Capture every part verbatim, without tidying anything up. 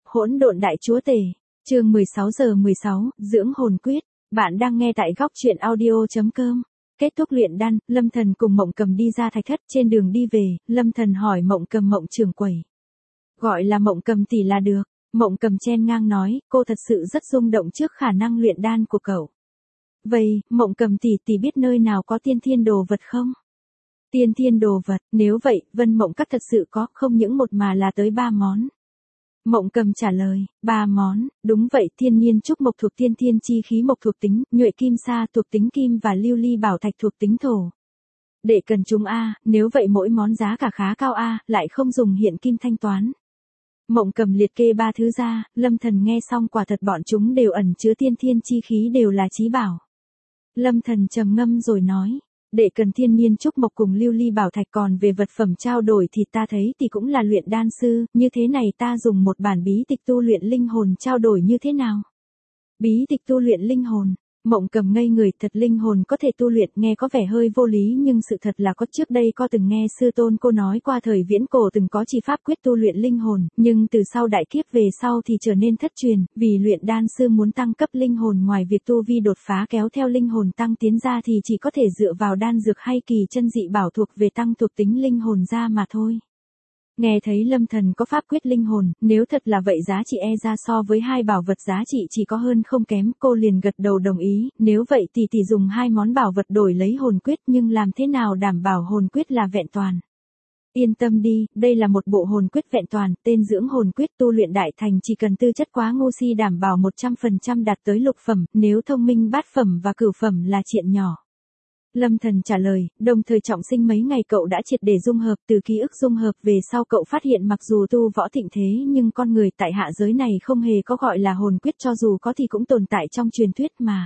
Hỗn độn đại chúa tể, chương mười sáu giờ mười sáu, dưỡng hồn quyết. Bạn đang nghe tại góc truyện audio chấm com. Kết thúc luyện đan, Lâm Thần cùng Mộng Cầm đi ra thạch thất. Trên đường đi về, Lâm Thần hỏi Mộng Cầm Mộng trưởng quầy. Gọi là Mộng Cầm tỷ là được. Mộng Cầm chen ngang nói, cô thật sự rất rung động trước khả năng luyện đan của cậu. Vậy, Mộng Cầm tỷ tỷ biết nơi nào có tiên thiên đồ vật không? Tiên thiên đồ vật, nếu vậy, Vân Mộng Các thật sự có, không những một mà là tới ba món. Mộng Cầm trả lời, ba món, đúng vậy, thiên nhiên trúc mộc thuộc tiên thiên chi khí mộc thuộc tính, nhuệ kim sa thuộc tính kim và lưu ly bảo thạch thuộc tính thổ. Để cần chúng A, nếu vậy mỗi món giá cả khá cao A, lại không dùng hiện kim thanh toán. Mộng Cầm liệt kê ba thứ ra, Lâm Thần nghe xong quả thật bọn chúng đều ẩn chứa tiên thiên chi khí đều là chí bảo. Lâm Thần trầm ngâm rồi nói. Để cần thiên nhiên trúc mộc cùng lưu ly bảo thạch, còn về vật phẩm trao đổi thì ta thấy thì cũng là luyện đan sư, như thế này ta dùng một bản bí tịch tu luyện linh hồn trao đổi như thế nào? Bí tịch tu luyện linh hồn, Mộng Cầm ngây người, thật linh hồn có thể tu luyện, nghe có vẻ hơi vô lý nhưng sự thật là có, trước đây có từng nghe sư tôn cô nói qua thời viễn cổ từng có chi pháp quyết tu luyện linh hồn, nhưng từ sau đại kiếp về sau thì trở nên thất truyền, vì luyện đan sư muốn tăng cấp linh hồn ngoài việc tu vi đột phá kéo theo linh hồn tăng tiến ra thì chỉ có thể dựa vào đan dược hay kỳ chân dị bảo thuộc về tăng thuộc tính linh hồn ra mà thôi. Nghe thấy Lâm Thần có pháp quyết linh hồn, nếu thật là vậy giá trị e ra so với hai bảo vật giá trị chỉ có hơn không kém, cô liền gật đầu đồng ý, nếu vậy thì tỷ dùng hai món bảo vật đổi lấy hồn quyết, nhưng làm thế nào đảm bảo hồn quyết là vẹn toàn? Yên tâm đi, đây là một bộ hồn quyết vẹn toàn, tên dưỡng hồn quyết, tu luyện đại thành chỉ cần tư chất quá ngu si đảm bảo một trăm phần trăm đạt tới lục phẩm, nếu thông minh bát phẩm và cửu phẩm là chuyện nhỏ. Lâm Thần trả lời, đồng thời trọng sinh mấy ngày cậu đã triệt để dung hợp, từ ký ức dung hợp về sau cậu phát hiện mặc dù tu võ thịnh thế nhưng con người tại hạ giới này không hề có gọi là hồn quyết, cho dù có thì cũng tồn tại trong truyền thuyết mà.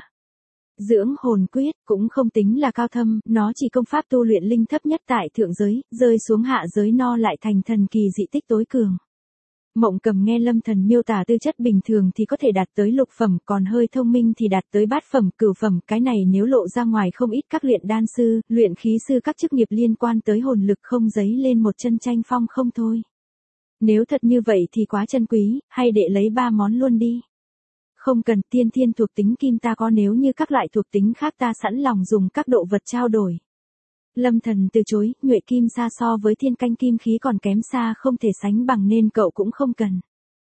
Dưỡng hồn quyết cũng không tính là cao thâm, nó chỉ công pháp tu luyện linh thấp nhất tại thượng giới, rơi xuống hạ giới no lại thành thần kỳ dị tích tối cường. Mộng Cầm nghe Lâm Thần miêu tả tư chất bình thường thì có thể đạt tới lục phẩm, còn hơi thông minh thì đạt tới bát phẩm, cửu phẩm, cái này nếu lộ ra ngoài không ít các luyện đan sư, luyện khí sư các chức nghiệp liên quan tới hồn lực không dấy lên một chân tranh phong không thôi. Nếu thật như vậy thì quá chân quý, hay để lấy ba món luôn đi. Không cần, tiên thiên thuộc tính kim ta có, nếu như các loại thuộc tính khác ta sẵn lòng dùng các độ vật trao đổi. Lâm Thần từ chối, nhuệ kim sa so với thiên canh kim khí còn kém xa không thể sánh bằng nên cậu cũng không cần.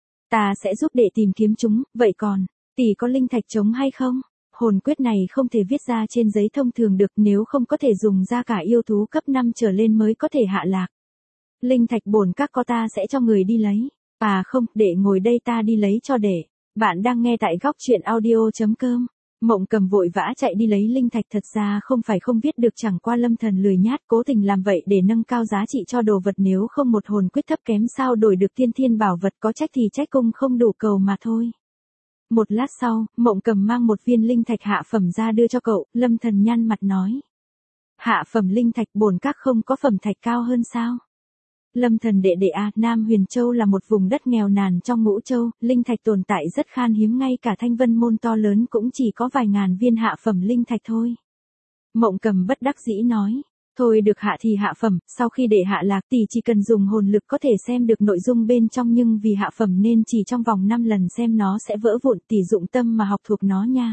Ta sẽ giúp đệ tìm kiếm chúng, vậy còn, tỷ có linh thạch trống hay không? Hồn quyết này không thể viết ra trên giấy thông thường được, nếu không có thể dùng ra cả yêu thú cấp năm trở lên mới có thể hạ lạc. Linh thạch bổn các có ta sẽ cho người đi lấy. À không, đệ ngồi đây ta đi lấy cho đệ. Bạn đang nghe tại góc truyện audio chấm com. Mộng Cầm vội vã chạy đi lấy linh thạch, thật ra không phải không viết được, chẳng qua Lâm Thần lười nhát cố tình làm vậy để nâng cao giá trị cho đồ vật, nếu không một hồn quyết thấp kém sao đổi được tiên thiên bảo vật, có trách thì trách cung không đủ cầu mà thôi. Một lát sau, Mộng Cầm mang một viên linh thạch hạ phẩm ra đưa cho cậu, Lâm Thần nhăn mặt nói. Hạ phẩm linh thạch bổn các không có phẩm thạch cao hơn sao? Lâm Thần đệ đệ à, Nam Huyền Châu là một vùng đất nghèo nàn trong Ngũ Châu, linh thạch tồn tại rất khan hiếm, ngay cả Thanh Vân môn to lớn cũng chỉ có vài ngàn viên hạ phẩm linh thạch thôi. Mộng Cầm bất đắc dĩ nói, thôi được hạ thì hạ phẩm, sau khi đệ hạ lạc tỷ chỉ cần dùng hồn lực có thể xem được nội dung bên trong, nhưng vì hạ phẩm nên chỉ trong vòng năm lần xem nó sẽ vỡ vụn, tỷ dụng tâm mà học thuộc nó nha.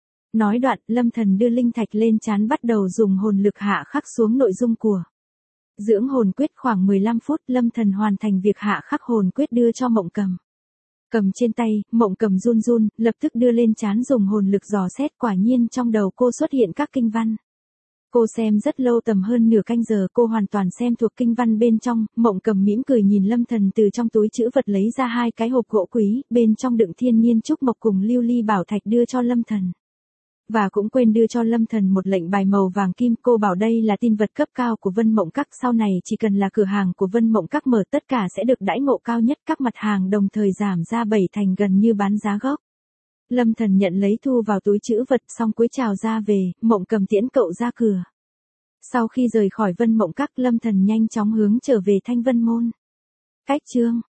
Nói đoạn, Lâm Thần đưa linh thạch lên trán bắt đầu dùng hồn lực hạ khắc xuống nội dung của dưỡng hồn quyết. Khoảng mười lăm phút, Lâm Thần hoàn thành việc hạ khắc hồn quyết đưa cho Mộng Cầm. Cầm trên tay, Mộng Cầm run run, lập tức đưa lên trán dùng hồn lực dò xét, quả nhiên trong đầu cô xuất hiện các kinh văn. Cô xem rất lâu, tầm hơn nửa canh giờ cô hoàn toàn xem thuộc kinh văn bên trong. Mộng Cầm mỉm cười nhìn Lâm Thần từ trong túi trữ vật lấy ra hai cái hộp gỗ quý, bên trong đựng thiên nhiên trúc mộc cùng lưu ly bảo thạch đưa cho Lâm Thần. Và cũng quên đưa cho Lâm Thần một lệnh bài màu vàng kim, cô bảo đây là tin vật cấp cao của Vân Mộng Các, sau này chỉ cần là cửa hàng của Vân Mộng Các mở tất cả sẽ được đãi ngộ cao nhất, các mặt hàng đồng thời giảm ra bảy thành gần như bán giá gốc. Lâm Thần nhận lấy thu vào túi trữ vật, xong cúi chào ra về, Mộng Cầm tiễn cậu ra cửa. Sau khi rời khỏi Vân Mộng Các, Lâm Thần nhanh chóng hướng trở về Thanh Vân môn. Cách chương